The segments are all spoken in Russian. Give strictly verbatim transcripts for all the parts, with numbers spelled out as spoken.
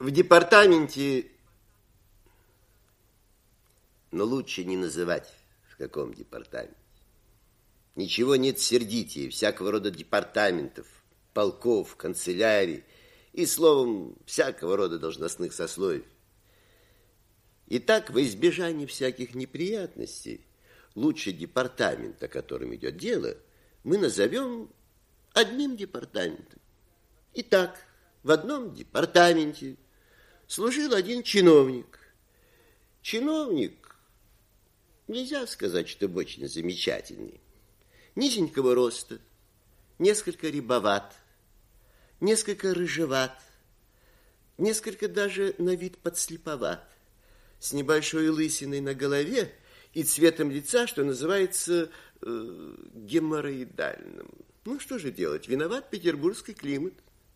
В департаменте, но лучше не называть, в каком департаменте. Ничего нет сердитее всякого рода департаментов, полков, канцелярий и, словом, всякого рода должностных сословий. Итак, во избежание всяких неприятностей, лучше департамент, о котором идет дело, мы назовем одним департаментом. Итак, в одном департаменте служил один чиновник. Чиновник, нельзя сказать, чтобы очень замечательный. Низенького роста, несколько рябоват, несколько рыжеват, несколько даже на вид подслеповат, с небольшой лысиной на голове и цветом лица, что называется, э, геморроидальным. Ну, что же делать? Виноват петербургский климат.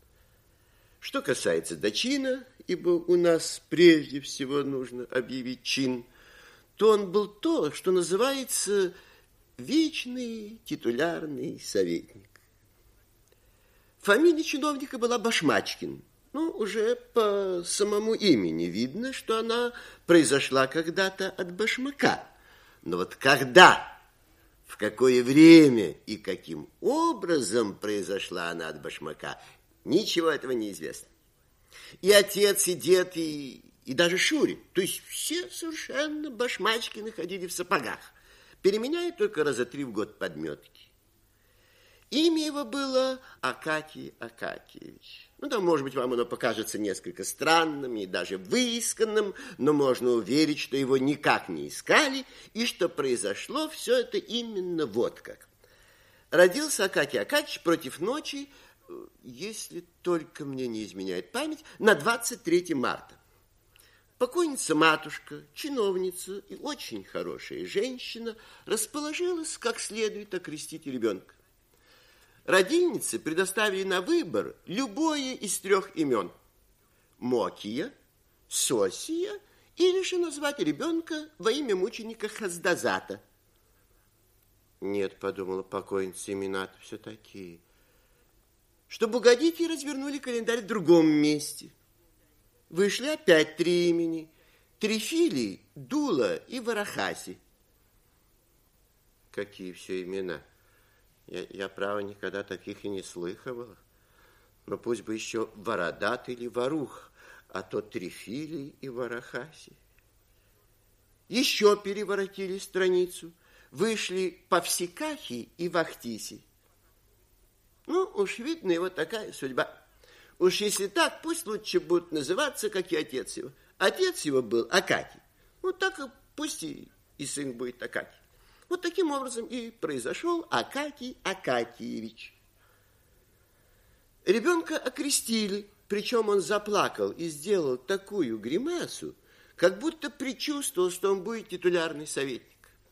Что касается до чина, ибо у нас прежде всего нужно объявить чин, то он был то, что называется вечный титулярный советник. Фамилия чиновника была Башмачкин. Ну, уже по самому имени видно, что она произошла когда-то от башмака. Но вот когда, в какое время и каким образом произошла она от башмака, ничего этого не известно. И отец, и дед, и, и даже Шурин, то есть все совершенно Башмачкины ходили в сапогах, переменяя только раза три в год подметки. Имя его было Акакий Акакиевич. Ну, да, может быть, вам оно покажется несколько странным и даже выисканным, но можно уверить, что его никак не искали, и что произошло все это именно вот как. Родился Акакий Акакиевич против ночи, если только мне не изменяет память, на двадцать третье марта. Покойница матушка, чиновница и очень хорошая женщина расположилась как следует окрестить ребенка. Родильницы предоставили на выбор любое из трех имен. Мокия, Сосия или же назвать ребенка во имя мученика Хаздазата. Нет, подумала покойница, имена-то все такие. Чтобы угодить, ей развернули календарь в другом месте. Вышли опять три имени. Трифилий, Дула и Варахаси. Какие все имена. Я, я, право, никогда таких и не слыхивала. Но пусть бы еще Вородат или Ворух, а то Трифилий и Варахаси. Еще переворотили страницу. Вышли Павсикахи и Вахтиси. Ну, уж видно, его такая судьба. Уж если так, пусть лучше будут называться, как и отец его. Отец его был Акакий. Ну, так и пусть и, и сын будет Акакий. Вот таким образом и произошел Акакий Акакиевич. Ребенка окрестили, причем он заплакал и сделал такую гримасу, как будто предчувствовал, что он будет титулярный советник.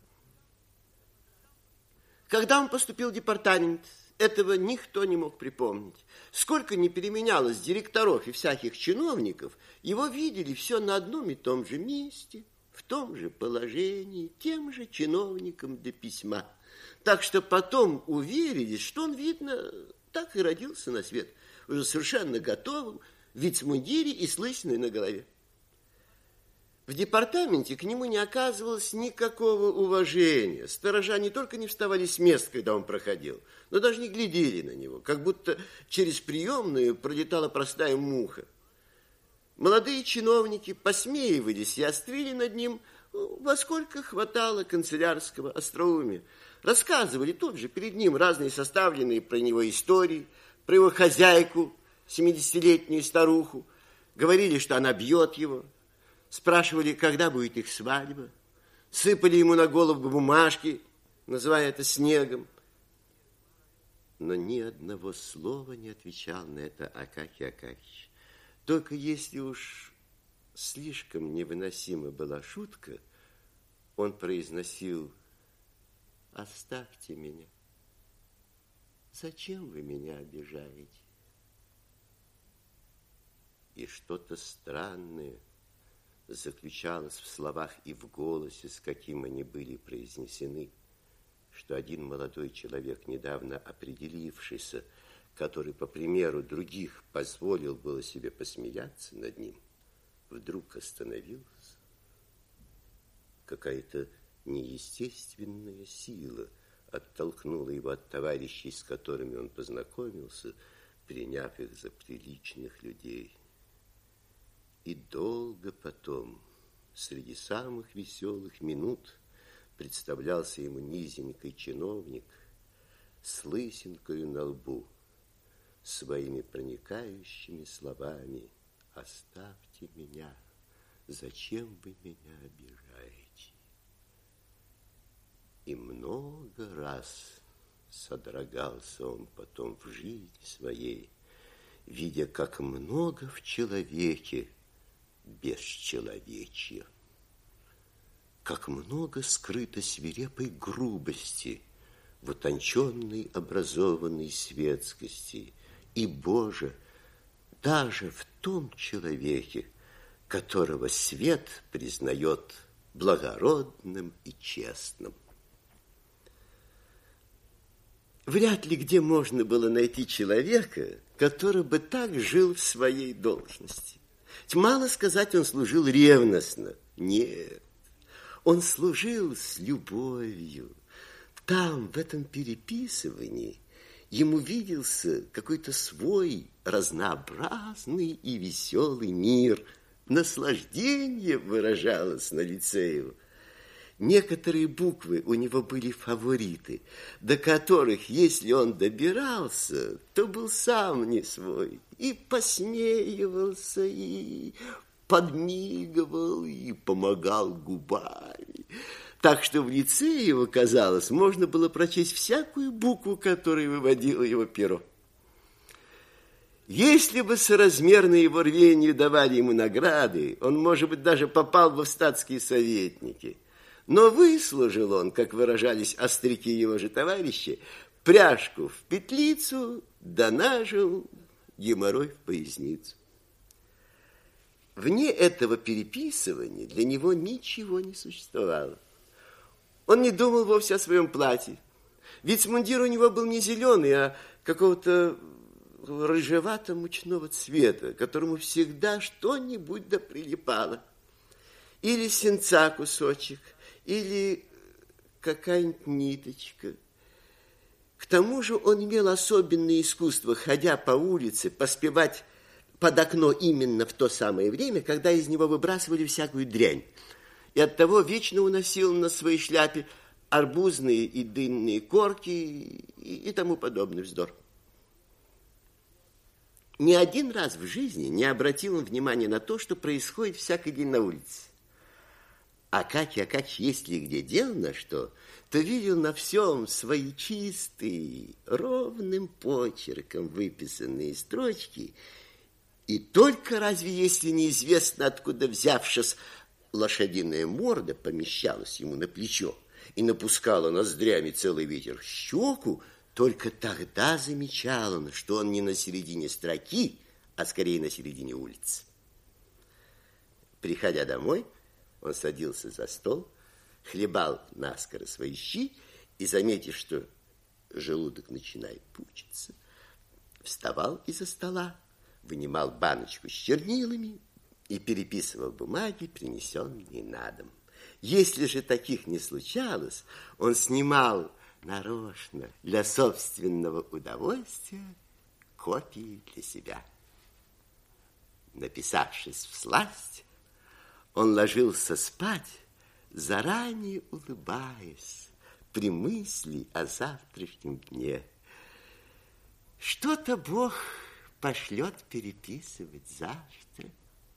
Когда он поступил в департамент, этого никто не мог припомнить. Сколько ни переменялось директоров и всяких чиновников, его видели все на одном и том же месте, в том же положении, тем же чиновником до письма. Так что потом уверились, что он, видно, так и родился на свет, уже совершенно готовым, в вицмундире и с лысиной на голове. В департаменте к нему не оказывалось никакого уважения. Сторожа не только не вставали с мест, когда он проходил, но даже не глядели на него, как будто через приемную пролетала простая муха. Молодые чиновники посмеивались и острили над ним, во сколько хватало канцелярского остроумия. Рассказывали тут же перед ним разные составленные про него истории, про его хозяйку, семидесятилетнюю старуху. Говорили, что она бьет его. Спрашивали, когда будет их свадьба. Сыпали ему на голову бумажки, называя это снегом. Но ни одного слова не отвечал на это Акакий Акакиевич. Только если уж слишком невыносима была шутка, он произносил: «Оставьте меня. Зачем вы меня обижаете?» И что-то странное заключалось в словах и в голосе, с каким они были произнесены, что один молодой человек, недавно определившийся, который, по примеру других, позволил было себе посмеяться над ним, вдруг остановился. Какая-то неестественная сила оттолкнула его от товарищей, с которыми он познакомился, приняв их за приличных людей. И долго потом, среди самых веселых минут, представлялся ему низенький чиновник с лысинкою на лбу, своими проникающими словами: «Оставьте меня, зачем вы меня обижаете?» И много раз содрогался он потом в жизни своей, видя, как много в человеке бесчеловечья, как много скрыто свирепой грубости в утонченной образованной светскости, и, Боже, даже в том человеке, которого свет признает благородным и честным. Вряд ли где можно было найти человека, который бы так жил в своей должности. Мало сказать, он служил ревностно. Нет, он служил с любовью. Там, в этом переписывании, ему виделся какой-то свой разнообразный и веселый мир. Наслаждение выражалось на лице его. Некоторые буквы у него были фавориты, до которых, если он добирался, то был сам не свой. И посмеивался, и подмигивал, и помогал губами. Так что в лице его, казалось, можно было прочесть всякую букву, которую выводило его перо. Если бы соразмерно его рвению давали ему награды, он, может быть, даже попал бы в статские советники. Но выслужил он, как выражались остряки его же товарищи, пряжку в петлицу, да нажил геморрой в поясницу. Вне этого переписывания для него ничего не существовало. Он не думал вовсе о своем платье. Ведь мундир у него был не зеленый, а какого-то рыжевато-мучного цвета, которому всегда что-нибудь да прилипало. Или сенца кусочек, или какая-нибудь ниточка. К тому же он имел особенное искусство, ходя по улице, поспевать под окно именно в то самое время, когда из него выбрасывали всякую дрянь. И оттого вечно уносил на своей шляпе арбузные и дынные корки и, и тому подобный вздор. Ни один раз в жизни не обратил он внимания на то, что происходит всякий день на улице. Акакий Акакич, если где делано что, то видел на всем свои чистые, ровным почерком выписанные строчки, и только разве если неизвестно, откуда взявшись, лошадиная морда помещалась ему на плечо и напускала ноздрями целый ветер в щеку, только тогда замечал он, что он не на середине строки, а скорее на середине улицы. Приходя домой, он садился за стол, хлебал наскоро свои щи и, заметив, что желудок начинает пучиться, вставал из-за стола, вынимал баночку с чернилами и переписывал бумаги, принесенные на дом. Если же таких не случалось, он снимал нарочно для собственного удовольствия копии для себя. Написавшись всласть, он ложился спать, заранее улыбаясь при мысли о завтрашнем дне. Что-то Бог пошлет переписывать завтра.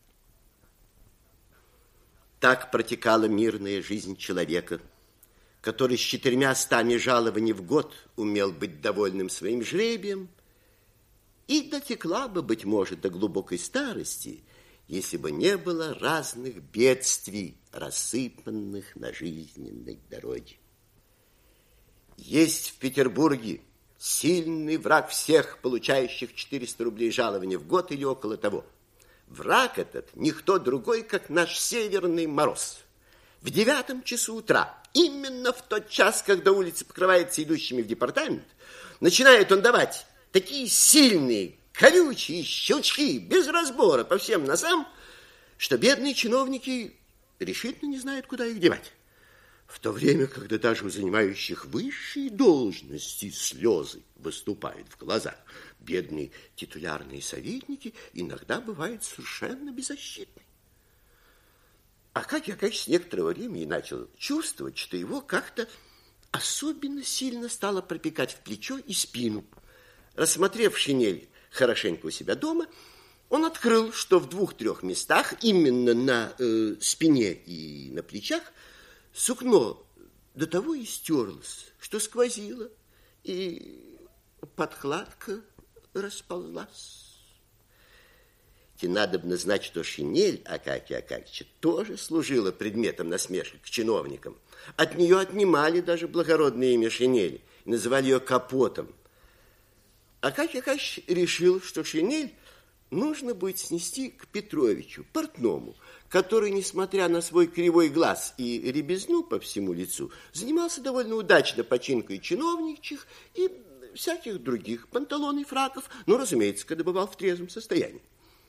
Так протекала мирная жизнь человека, который с четырьмя стами жалований в год умел быть довольным своим жребием, и дотекла бы, быть может, до глубокой старости, если бы не было разных бедствий, рассыпанных на жизненной дороге. Есть в Петербурге сильный враг всех, получающих четыреста рублей жалования в год или около того. Враг этот никто другой, как наш Северный Мороз. В девятом часу утра, именно в тот час, когда улица покрывается идущими в департамент, начинает он давать такие сильные, колючие щелчки без разбора по всем носам, что бедные чиновники решительно не знают, куда их девать. В то время, когда даже у занимающих высшие должности слезы выступают в глазах, бедные титулярные советники иногда бывают совершенно беззащитны. Акакий Акакич с некоторого времени начал чувствовать, что его как-то особенно сильно стало пропекать в плечо и спину. Рассмотрев шинель хорошенько у себя дома, он открыл, что в двух-трех местах, именно на э, спине и на плечах, сукно до того истерлось, что сквозило, и подкладка расползлась. И надобно знать, что шинель Акакия Акакича тоже служила предметом насмешек к чиновникам. От нее отнимали даже благородное имя шинели, называли ее капотом. Акакий Акакич решил, что шинель нужно будет снести к Петровичу, портному, который, несмотря на свой кривой глаз и рябизну по всему лицу, занимался довольно удачно починкой чиновничьих и всяких других панталон и фраков, но, разумеется, когда бывал в трезвом состоянии.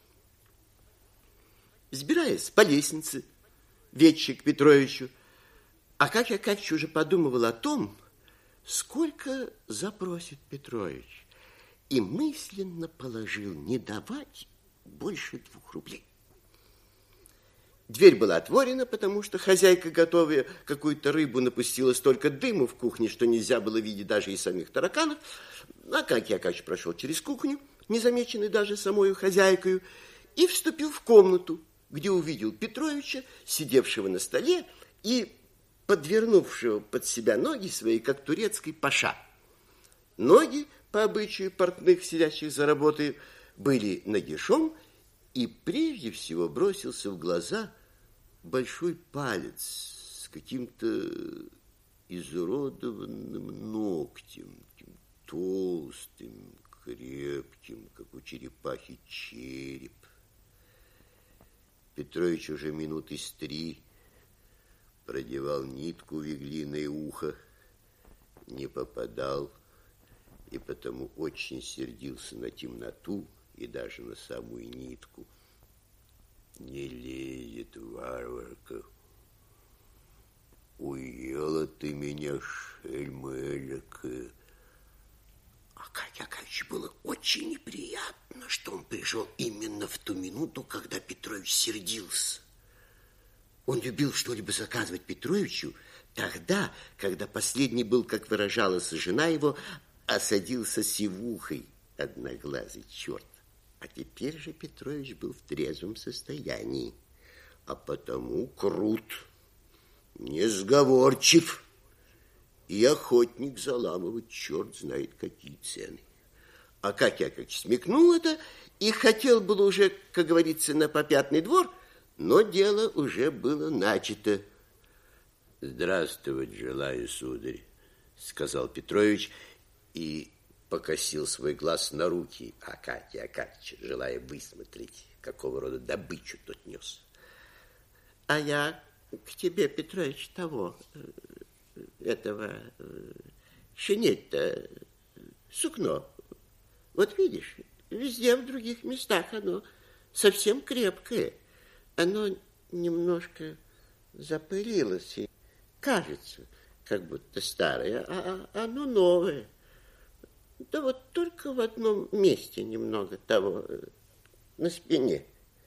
Сбираясь по лестнице, ведущей к Петровичу, Акакий Акакич уже подумывал о том, сколько запросит Петрович, и мысленно положил не давать больше двух рублей. Дверь была отворена, потому что хозяйка, готовя какую-то рыбу, напустила столько дыму в кухне, что нельзя было видеть даже и самих тараканов. Акакий Акакич прошел через кухню, незамеченный даже самою хозяйкою, и вступил в комнату, где увидел Петровича, сидевшего на столе и подвернувшего под себя ноги свои, как турецкий паша. Ноги, по обычаю портных, сидящих за работой, были нагишом, и прежде всего бросился в глаза большой палец с каким-то изуродованным ногтем, толстым, крепким, как у черепахи, череп. Петрович уже минуты с три продевал нитку в иглиное ухо, не попадал, и потому очень сердился на темноту и даже на самую нитку. Не лезет, варварка. Уела ты меня, шельма элякая. Акакию Акакичу было очень неприятно, что он пришел именно в ту минуту, когда Петрович сердился. Он любил что-либо заказывать Петровичу тогда, когда последний был, как выражалась жена его, осадился сивухой, одноглазый черт. А теперь же Петрович был в трезвом состоянии, а потому крут, несговорчив и охотник заламывать черт знает какие цены. Акакий Акакич смекнул это и хотел было уже, как говорится, на попятный двор, но дело уже было начато. Здравствовать желаю, сударь, сказал Петрович и покосил свой глаз на руки Акакия Акакича, желая высмотреть, какого рода добычу тот нес. А я к тебе, Петрович, того, этого, шинель-то, сукно. Вот видишь, везде в других местах оно совсем крепкое. Оно немножко запылилось и кажется, как будто старое, а оно новое. Да вот только в одном месте немного того, на спине.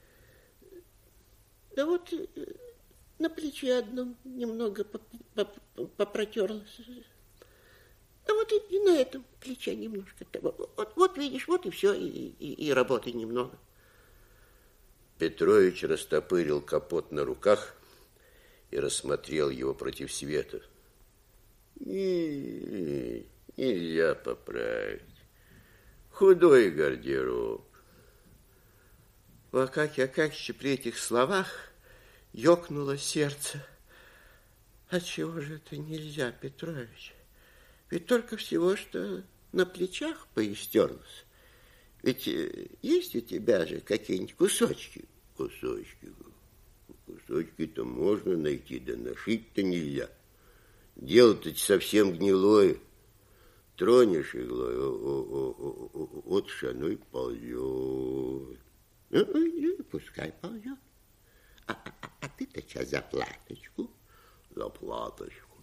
Да вот на плече одном немного попротерлось. А вот и, и на этом плече немножко того. Вот, вот видишь, вот и все, и, и, и работы немного. Петрович растопырил капот на руках и рассмотрел его против света. И нельзя поправить. Худой гардероб. У Акакия Акакича при этих словах ёкнуло сердце. А чего же это нельзя, Петрович? Ведь только всего, что на плечах поистерлось. Ведь есть у тебя же какие-нибудь кусочки? Кусочки. Кусочки-то можно найти, да нашить-то нельзя. Дело-то совсем гнилое. Тронешь иглой, вот ж оно и ползет. Ну, пускай ползет. ты-то ча заплаточку? Заплаточку.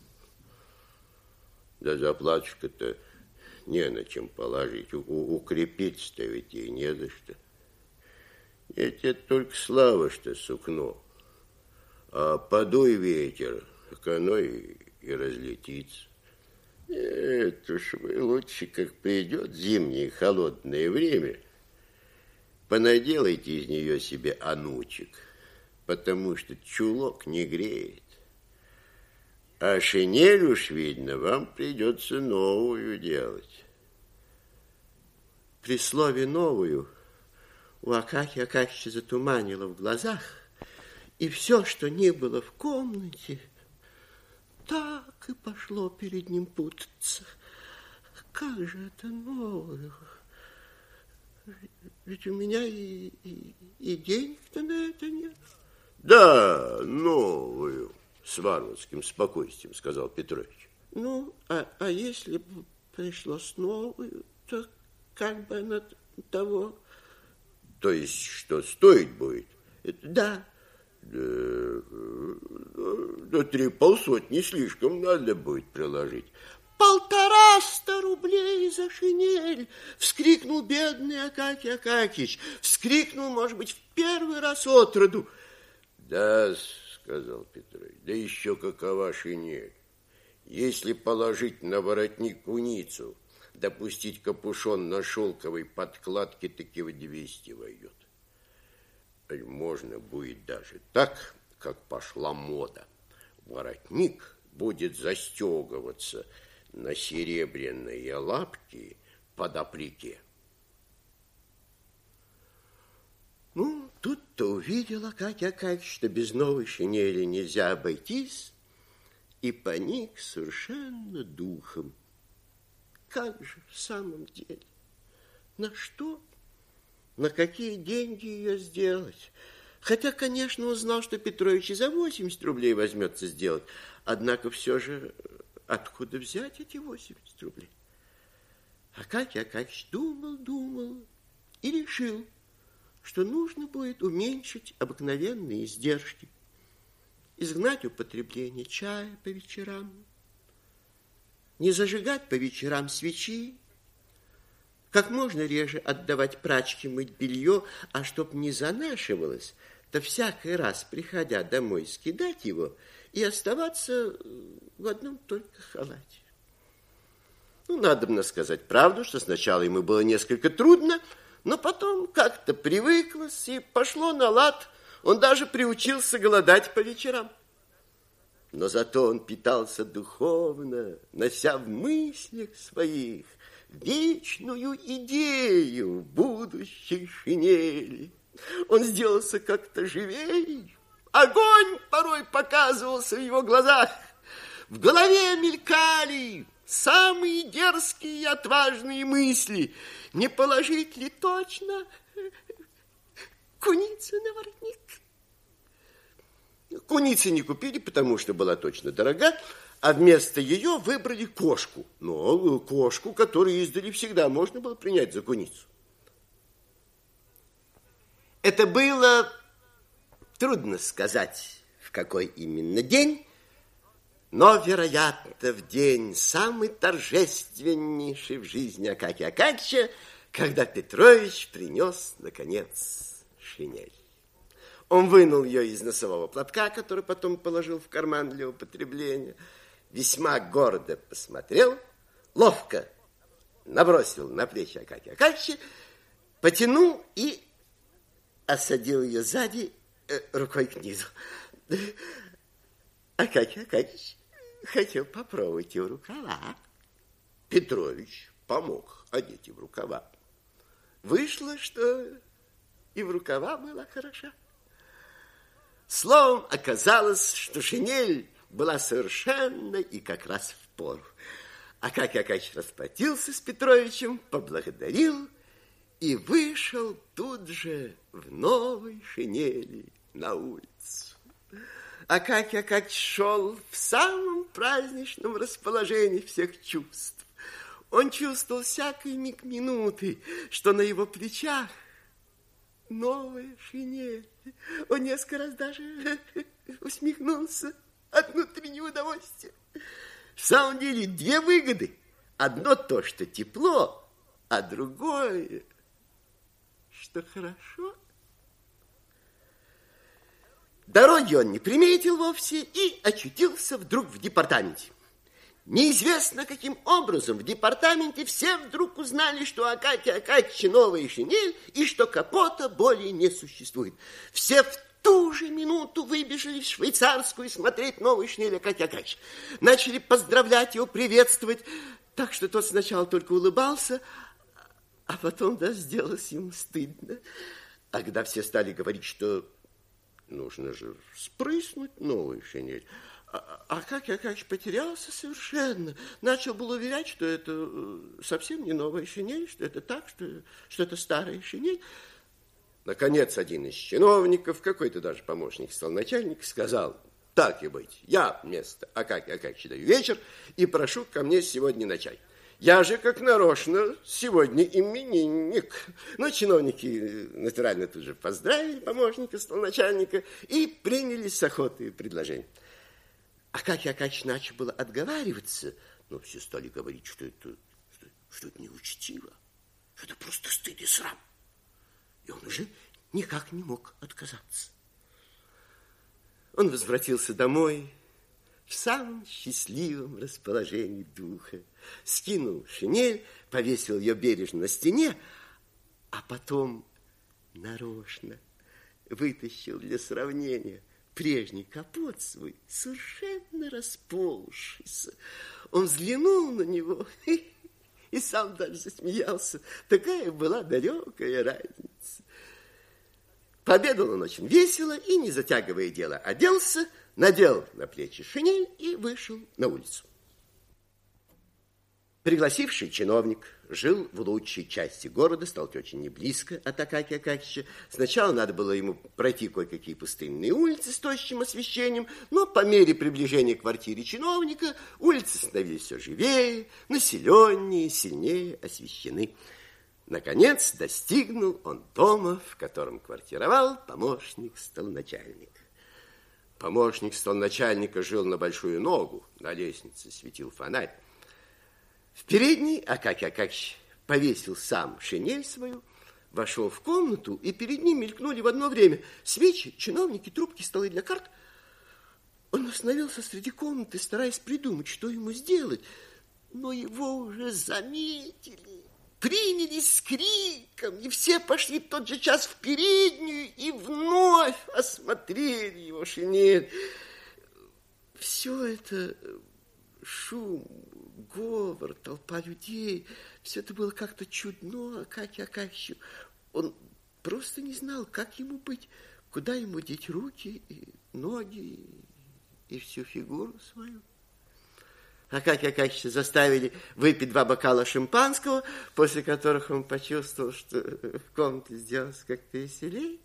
Да заплаточка-то не на чем положить. У, укрепиться-то ведь ей не за что. Я тебе только слава, что сукно. А подуй ветер, так оно и, и разлетится. Это уж вы лучше, как придет зимнее холодное время, понаделайте из нее себе анучек, потому что чулок не греет. А шинель уж, видно, вам придется новую делать. При слове «новую» у Акакия Акакича затуманило в глазах, и все, что не было в комнате, так и пошло перед ним путаться. Как же это новую? Ведь у меня и, и, и денег-то на это нет. Да, новую, с варварским спокойствием сказал Петрович. Ну, а, а если бы пришлось новую, то как бы она того... То есть, что стоить будет? Да. Да, да три полсотни слишком надо будет приложить. Полтораста рублей за шинель! Вскрикнул бедный Акакий Акакич. Вскрикнул, может быть, в первый раз от роду. Да, сказал Петрович, да еще какова шинель. Если положить на воротник куницу, допустить капюшон на шелковой подкладке, таки в двести войдет. Можно будет даже так, как пошла мода. Воротник будет застегиваться на серебряные лапки под апpliqué. Ну, тут-то увидела Акакий Акакич, что без новой шинели нельзя обойтись, и поник совершенно духом. Как же в самом деле? На что? На какие деньги ее сделать? Хотя, конечно, он знал, что Петрович и за восемьдесят рублей возьмется сделать. Однако все же откуда взять эти восемьдесят рублей? Акакий Акакич думал, думал и решил, что нужно будет уменьшить обыкновенные издержки, изгнать употребление чая по вечерам, не зажигать по вечерам свечи, как можно реже отдавать прачке мыть белье, а чтоб не занашивалось, то всякий раз, приходя домой, скидать его и оставаться в одном только халате. Ну, надобно сказать правду, что сначала ему было несколько трудно, но потом как-то привыклось и пошло на лад. Он даже приучился голодать по вечерам. Но зато он питался духовно, нося в мыслях своих вечную идею будущей шинели. Он сделался как-то живей. Огонь порой показывался в его глазах. В голове мелькали самые дерзкие и отважные мысли. Не положить ли точно куницу на воротник? Куницы не купили, потому что была точно дорога, а вместо ее выбрали кошку. Но кошку, которую издали всегда можно было принять за куницу. Это было трудно сказать, в какой именно день, но, вероятно, в день самый торжественнейший в жизни Акакия Акакича, когда Петрович принес, наконец, шинель. Он вынул ее из носового платка, который потом положил в карман для употребления, весьма гордо посмотрел, ловко набросил на плечи Акакия Акакича, потянул и осадил ее сзади э, рукой к низу. Акакий Акакич хотел попробовать и в рукава. Петрович помог одеть и в рукава. Вышло, что и в рукава была хороша. Словом, оказалось, что шинель была совершенно и как раз в пору. Акакий Акакич расплатился с Петровичем, поблагодарил и вышел тут же в новой шинели на улицу. Акакий Акакич шел в самом праздничном расположении всех чувств. Он чувствовал всякий миг минуты, что на его плечах новая шинель. Он несколько раз даже усмехнулся от внутреннего удовольствия. В самом деле две выгоды. Одно то, что тепло, а другое, что хорошо. Дороги он не приметил вовсе и очутился вдруг в департаменте. Неизвестно, каким образом в департаменте все вдруг узнали, что у Акакия Акакича новая шинель и что Капота более не существует. Все в ту же минуту выбежали в швейцарскую смотреть новую шинель Акакия Акакича. Начали поздравлять его, приветствовать, так что тот сначала только улыбался, а потом даже сделалось ему стыдно. Тогда все стали говорить, что нужно же спрыснуть новую шинель. А, а как я, как потерялся совершенно. Начал был уверять, что это совсем не новая шинель, что это так, что, что это старая шинель. Наконец, один из чиновников, какой-то даже помощник столоначальника, сказал: так и быть, я вместо Акакия Акакича даю вечер и прошу ко мне сегодня на чай. Я же, как нарочно, сегодня именинник. Но чиновники натурально тут же поздравили помощника столоначальника и принялись с охотой предложение. Акакий Акакич начал было отговариваться, но все стали говорить, что это, что, что это неучтиво, что это просто стыд и срам. И он уже никак не мог отказаться. Он возвратился домой в самом счастливом расположении духа. Скинул шинель, повесил ее бережно на стене, а потом нарочно вытащил для сравнения прежний капот свой, совершенно расползшийся. Он взглянул на него и, и сам даже засмеялся. Такая была далекая разница. Пообедал он очень весело и, не затягивая дело, оделся, надел на плечи шинель и вышел на улицу. Пригласивший чиновник жил в лучшей части города, стал очень не близко от Акакия Акакича. Сначала надо было ему пройти кое-какие пустынные улицы с тощим освещением, но по мере приближения к квартире чиновника улицы становились все живее, населеннее, сильнее освещены. Наконец достигнул он дома, в котором квартировал помощник столоначальника. Помощник столоначальника жил на большую ногу, на лестнице светил фонарь. В передней Акакий Акакич повесил сам шинель свою, вошел в комнату, и перед ним мелькнули в одно время свечи, чиновники, трубки, столы для карт. Он остановился среди комнаты, стараясь придумать, что ему сделать, но его уже заметили, принялись с криком, и все пошли в тот же час в переднюю и вновь осмотрели его шинель. Все это... шум, говор, толпа людей, все это было как-то чудно Акакию Акакичу. Он просто не знал, как ему быть, куда ему деть руки, и ноги и всю фигуру свою. Акакия Акакича заставили выпить два бокала шампанского, после которых он почувствовал, что в комнате сделалось как-то веселее.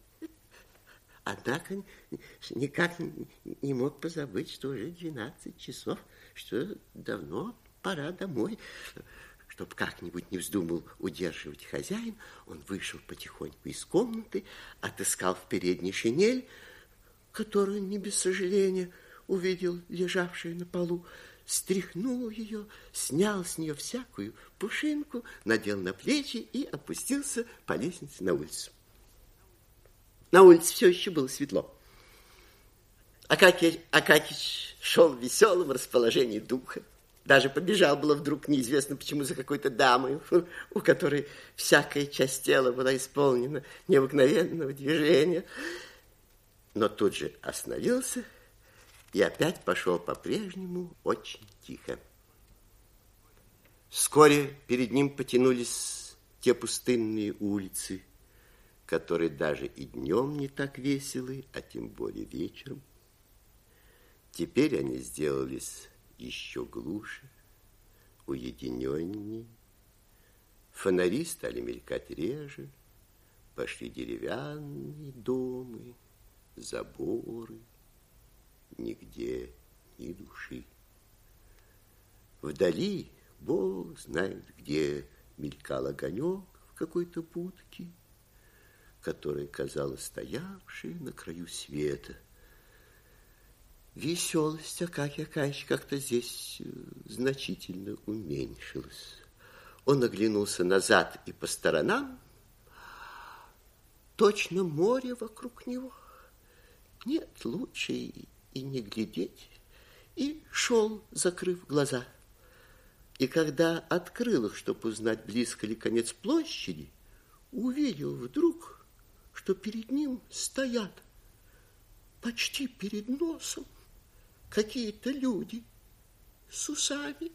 Однако никак не мог позабыть, что уже двенадцать часов, что давно пора домой. Чтоб как-нибудь не вздумал удерживать хозяин, он вышел потихоньку из комнаты, отыскал в передней шинель, которую не без сожаления увидел лежавшую на полу, стряхнул ее, снял с нее всякую пушинку, надел на плечи и опустился по лестнице на улицу. На улице все еще было светло. Акакий Акакич шел в веселом расположении духа. Даже побежал было вдруг, неизвестно почему, за какой-то дамой, у которой всякая часть тела была исполнена необыкновенного движения. Но тут же остановился и опять пошел по-прежнему очень тихо. Вскоре перед ним потянулись те пустынные улицы, которые даже и днем не так веселы, а тем более вечером. Теперь они сделались еще глуше, уединеннее. Фонари стали мелькать реже, пошли деревянные дома, заборы, нигде ни души. Вдали, Бог знает где, мелькал огонек в какой-то будке, которая казалась стоявшей на краю света. Веселость Акакия Акакьевича как-то здесь значительно уменьшилась. Он оглянулся назад и по сторонам. Точно море вокруг него. Нет, лучше и, и не глядеть. И шел, закрыв глаза. И когда открыл их, чтобы узнать, близко ли конец площади, увидел вдруг, что перед ним стоят, почти перед носом, какие-то люди с усами.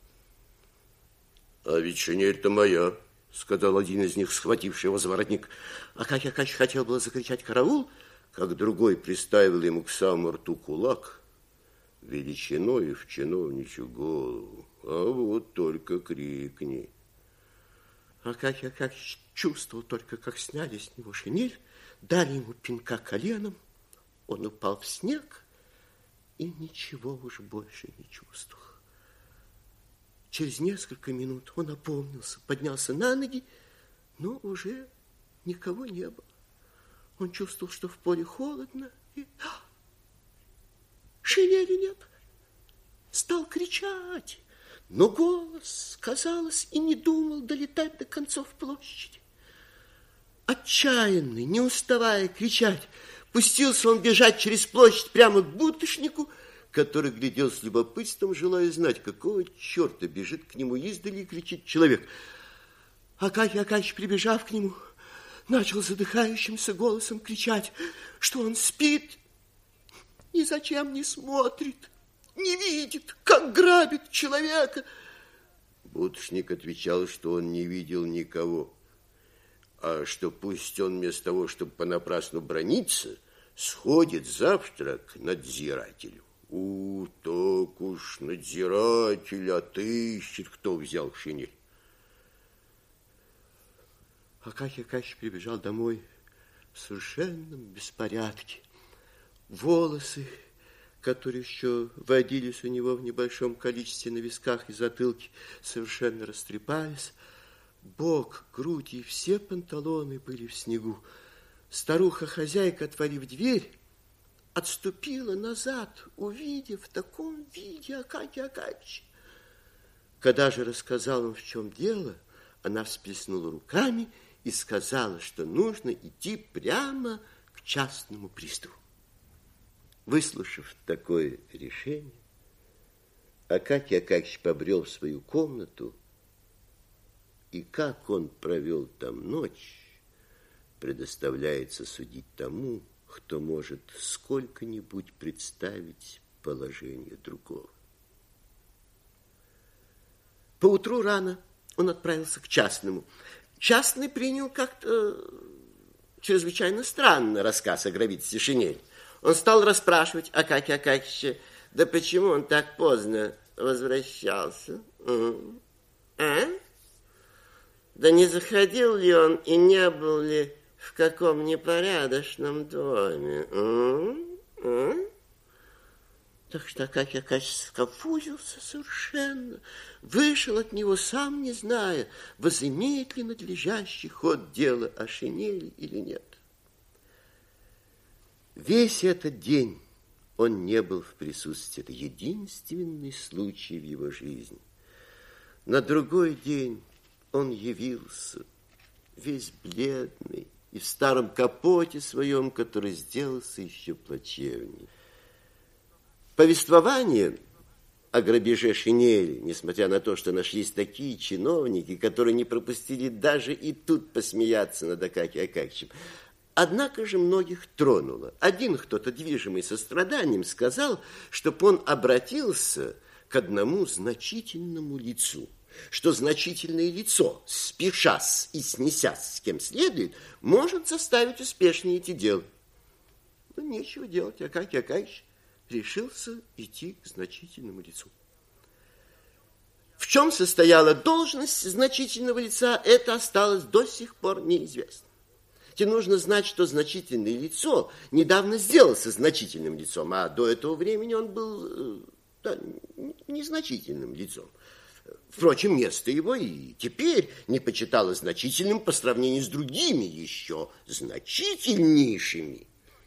А ведь шинель-то моя, сказал один из них, схвативший его за воротник. Акакий Акакьевич хотел было закричать «караул», как другой приставил ему к самому рту кулак величиной в чиновничью голову. А вот только крикни. Акакий Акакьевич чувствовал только, как сняли с него шинель, дали ему пинка коленом, он упал в снег и ничего уж больше не чувствовал. Через несколько минут он опомнился, поднялся на ноги, но уже никого не было. Он чувствовал, что в поле холодно, и а, шинели нет. Стал кричать, но голос, казалось, и не думал долетать до концов площади. Отчаянный, не уставая кричать, пустился он бежать через площадь прямо к будочнику, который глядел с любопытством, желая знать, какого черта бежит к нему издали и кричит человек. Акакий Акакьевич, прибежав к нему, начал задыхающимся голосом кричать, что он спит, ни зачем не смотрит, не видит, как грабит человека. Будочник отвечал, что он не видел никого, а что пусть он вместо того, чтобы понапрасну браниться, сходит завтра к надзирателю. У, так уж надзиратель отыщет, кто взял шинель. Акакий Акакьевич прибежал домой в совершенном беспорядке. Волосы, которые еще водились у него в небольшом количестве на висках и затылке, совершенно растрепались. Бок, грудь и все панталоны были в снегу. Старуха-хозяйка, отворив дверь, отступила назад, увидев в таком виде Акакия Акакьевича. Когда же рассказал он, в чем дело, она всплеснула руками и сказала, что нужно идти прямо к частному приставу. Выслушав такое решение, Акакий Акакьевич побрел в свою комнату, и как он провел там ночь, предоставляется судить тому, кто может сколько-нибудь представить положение другого. Поутру рано он отправился к частному. Частный принял как-то чрезвычайно странно рассказ о грабительстве шинели. Он стал расспрашивать Акакия Акакьевича, да почему он так поздно возвращался? А? Да не заходил ли он и не был ли в каком непорядочном доме? А? А? Так что Акакий Акакьевич сконфузился совершенно, вышел от него, сам не зная, возымеет ли надлежащий ход дела о шинели или нет. Весь этот день он не был в присутствии. Это единственный случай в его жизни. На другой день он явился, весь бледный, и в старом капоте своем, который сделался еще плачевней. Повествование о грабеже шинели, несмотря на то, что нашлись такие чиновники, которые не пропустили даже и тут посмеяться над Акакием Акакьевичем, однако же многих тронуло. Один кто-то, движимый состраданием, сказал, чтобы он обратился к одному значительному лицу, что значительное лицо, спешась и снесясь с кем следует, может заставить успешнее эти дела. Ну, нечего делать, Акакий Акакьевич решился идти к значительному лицу. В чем состояла должность значительного лица, это осталось до сих пор неизвестно. Тебе нужно знать, что значительное лицо недавно сделался значительным лицом, а до этого времени он был да, незначительным лицом. Впрочем, место его и теперь не почиталось значительным по сравнению с другими еще значительнейшими.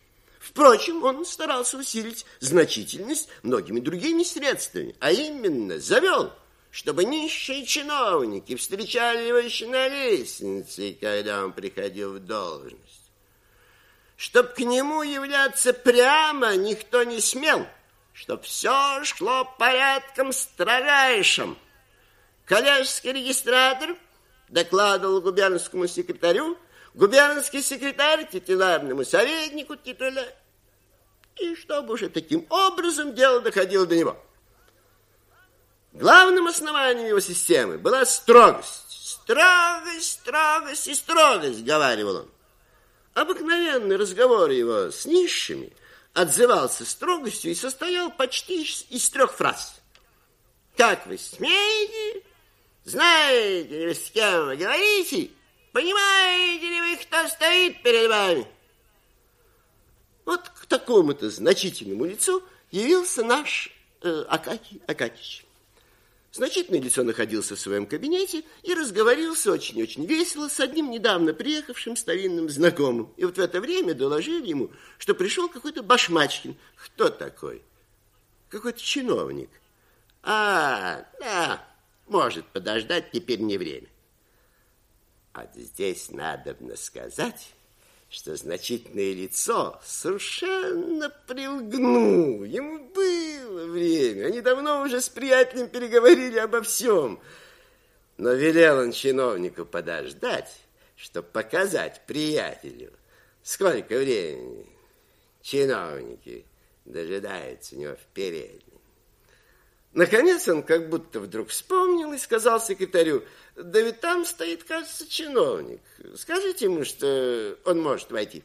Впрочем, он старался усилить значительность многими другими средствами, а именно завел, чтобы нищие чиновники встречали его еще на лестнице, когда он приходил в должность. Чтоб к нему являться прямо никто не смел, чтоб все шло порядком строжайшим. Коллежский регистратор докладывал губернскому секретарю, губернский секретарь титулярному советнику титуля, и чтобы уже таким образом дело доходило до него. Главным основанием его системы была строгость. Строгость, строгость и строгость, говаривал он. Обыкновенный разговор его с низшими отзывался строгостью и состоял почти из трех фраз. Как вы смеете? Знаете ли вы, с кем вы говорите? Понимаете ли вы, кто стоит перед вами? Вот к такому-то значительному лицу явился наш э, Акакий Акакич. Значительное лицо находился в своем кабинете и разговорился очень-очень весело с одним недавно приехавшим старинным знакомым. И вот в это время доложили ему, что пришел какой-то Башмачкин. Кто такой? Какой-то чиновник. А, да, может подождать, теперь не время. А здесь надобно сказать, что значительное лицо совершенно прилгнуло. Ему было время. Они давно уже с приятелем переговорили обо всем. Но велел он чиновнику подождать, чтобы показать приятелю, сколько времени чиновники дожидаются у него в передней. Наконец он как будто вдруг вспомнил и сказал секретарю: да ведь там стоит, кажется, чиновник. Скажите ему, что он может войти.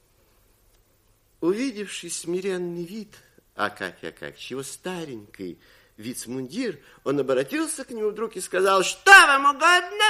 Увидевший смиренный вид Акакия Акакича, его старенький вицмундир, он обратился к нему вдруг и сказал: что вам угодно?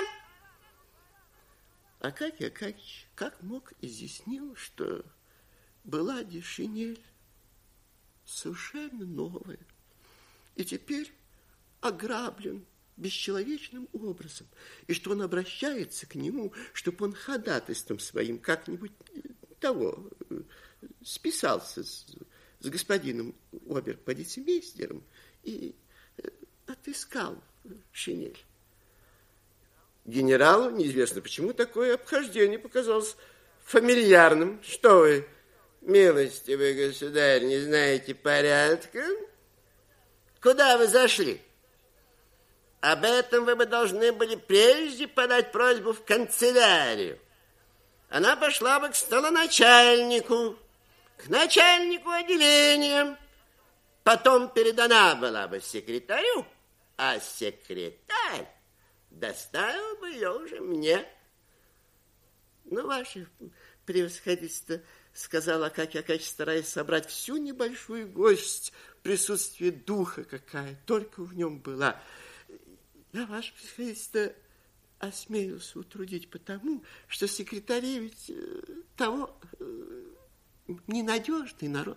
Акакий Акакич как мог изъяснил, что была шинель совершенно новая, и теперь ограблен бесчеловечным образом, и что он обращается к нему, чтобы он ходатайством своим как-нибудь того списался с, с господином обер-полицмейстером и отыскал шинель. Генералу неизвестно почему такое обхождение показалось фамильярным. Что вы, милостивый государь, не знаете порядка? Куда вы зашли? Об этом вы бы должны были прежде подать просьбу в канцелярию. Она пошла бы к столоначальнику, к начальнику отделения. Потом передана была бы секретарю, а секретарь доставил бы ее уже мне. Ну, ваше превосходительство, сказал Акакий Акакич, стараясь собрать всю небольшую горсть присутствия духа, какая только в нем была. Я, ваше превосходительство, осмелился утрудить потому, что секретаревич того ненадежный народ.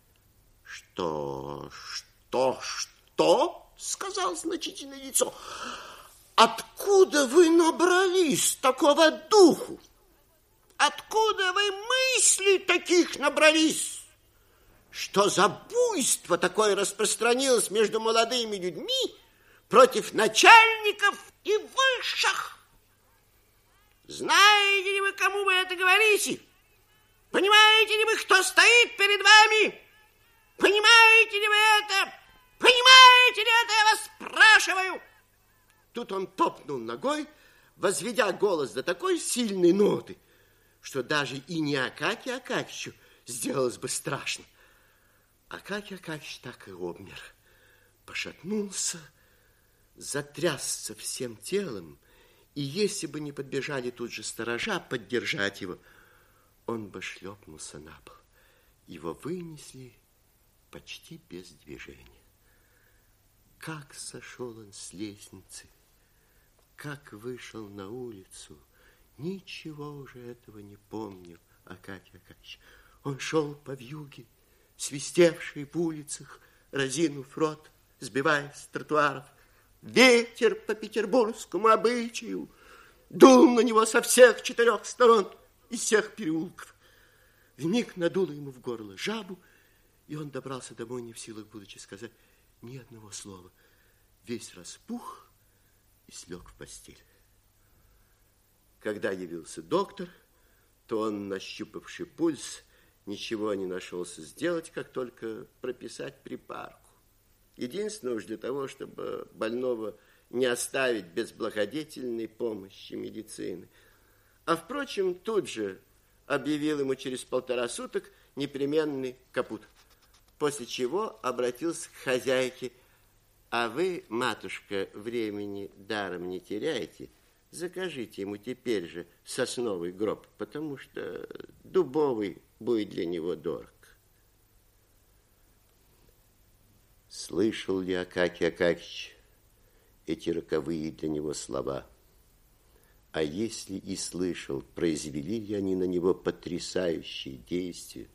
Что, что, что? Сказал значительное лицо. Откуда вы набрались такого духу? Откуда вы мыслей таких набрались? Что за буйство такое распространилось между молодыми людьми против начальников и высших? Знаете ли вы, кому вы это говорите? Понимаете ли вы, кто стоит перед вами? Понимаете ли вы это? Понимаете ли это, я вас спрашиваю? Тут он топнул ногой, возведя голос до такой сильной ноты, что даже и не Акакию Акакичу сделалось бы страшно. Акакий Акакич так и обмер, пошатнулся, затрясся всем телом, и если бы не подбежали тут же сторожа поддержать его, он бы шлепнулся на пол. Его вынесли почти без движения. Как сошел он с лестницы, как вышел на улицу, ничего уже этого не помнил Акакий Акакич. Он шел по вьюге, свистевший в улицах, разинув рот, сбиваясь с тротуаров. Ветер по петербургскому обычаю дул на него со всех четырех сторон, из всех переулков. вмиг надуло ему в горло жабу, и он добрался домой не в силах, будучи сказать ни одного слова. Весь распух и слег в постель. Когда явился доктор, то он, нащупавший пульс, ничего не нашелся сделать, как только прописать припарку. Единственное уж для того, чтобы больного не оставить без благодетельной помощи медицины. А, впрочем, тут же объявил ему через полтора суток непременный капут. После чего обратился к хозяйке. А вы, матушка, времени даром не теряете, закажите ему теперь же сосновый гроб, потому что дубовый будет для него дорог. Слышал ли Акакий Акакич эти роковые для него слова? А если и слышал, произвели ли они на него потрясающие действия?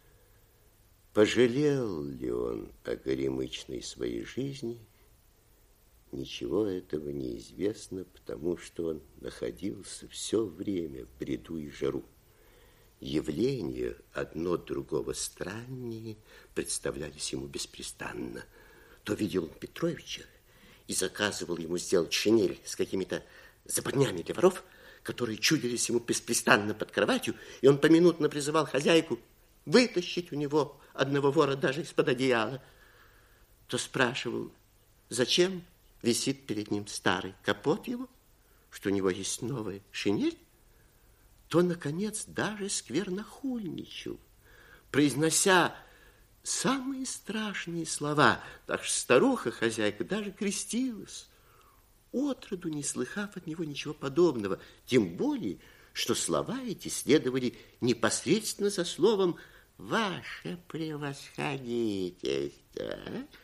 Пожалел ли он о горемычной своей жизни? Ничего этого не известно, потому что он находился все время в бреду и жару. Явления одно другого страннее представлялись ему беспрестанно. То видел он Петровича и заказывал ему сделать шинель с какими-то западнями для воров, которые чудились ему беспрестанно под кроватью, и он поминутно призывал хозяйку вытащить у него одного вора даже из-под одеяла. То спрашивал, зачем висит перед ним старый капот его, что у него есть новая шинель, то, наконец, даже сквернохульничал, произнося самые страшные слова. Так что старуха-хозяйка даже крестилась, отроду не слыхав от него ничего подобного, тем более, что слова эти следовали непосредственно за словом «Ваше превосходительство».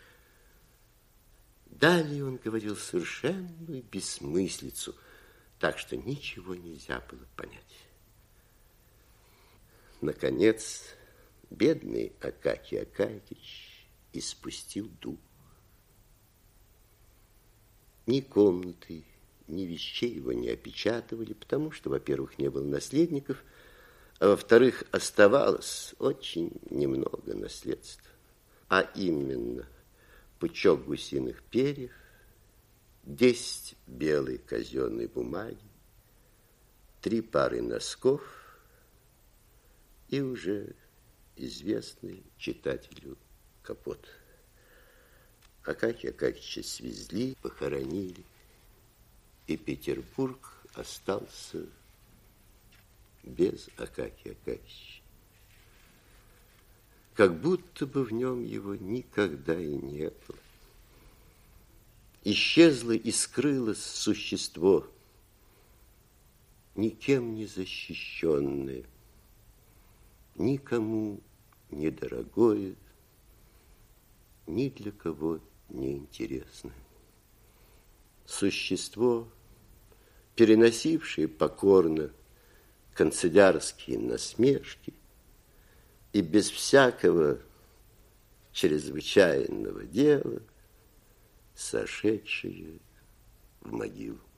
Далее он говорил совершенную бессмыслицу, так что ничего нельзя было понять. Наконец, бедный Акакий Акакич испустил дух. Ни комнаты, ни вещей его не опечатывали, потому что, во-первых, не было наследников, а во-вторых, оставалось очень немного наследства. А именно, пучок гусиных перьев, десять белой казенной бумаги, три пары носков и уже известный читателю капот. Акакия Акакича свезли, похоронили, и Петербург остался без Акакия Акакича. Как будто бы в нем его никогда и не было. Исчезло и скрылось существо, никем не защищенное, никому недорогое, ни для кого не интересное. Существо, переносившее покорно канцелярские насмешки и без всякого чрезвычайного дела сошедшее в могилу.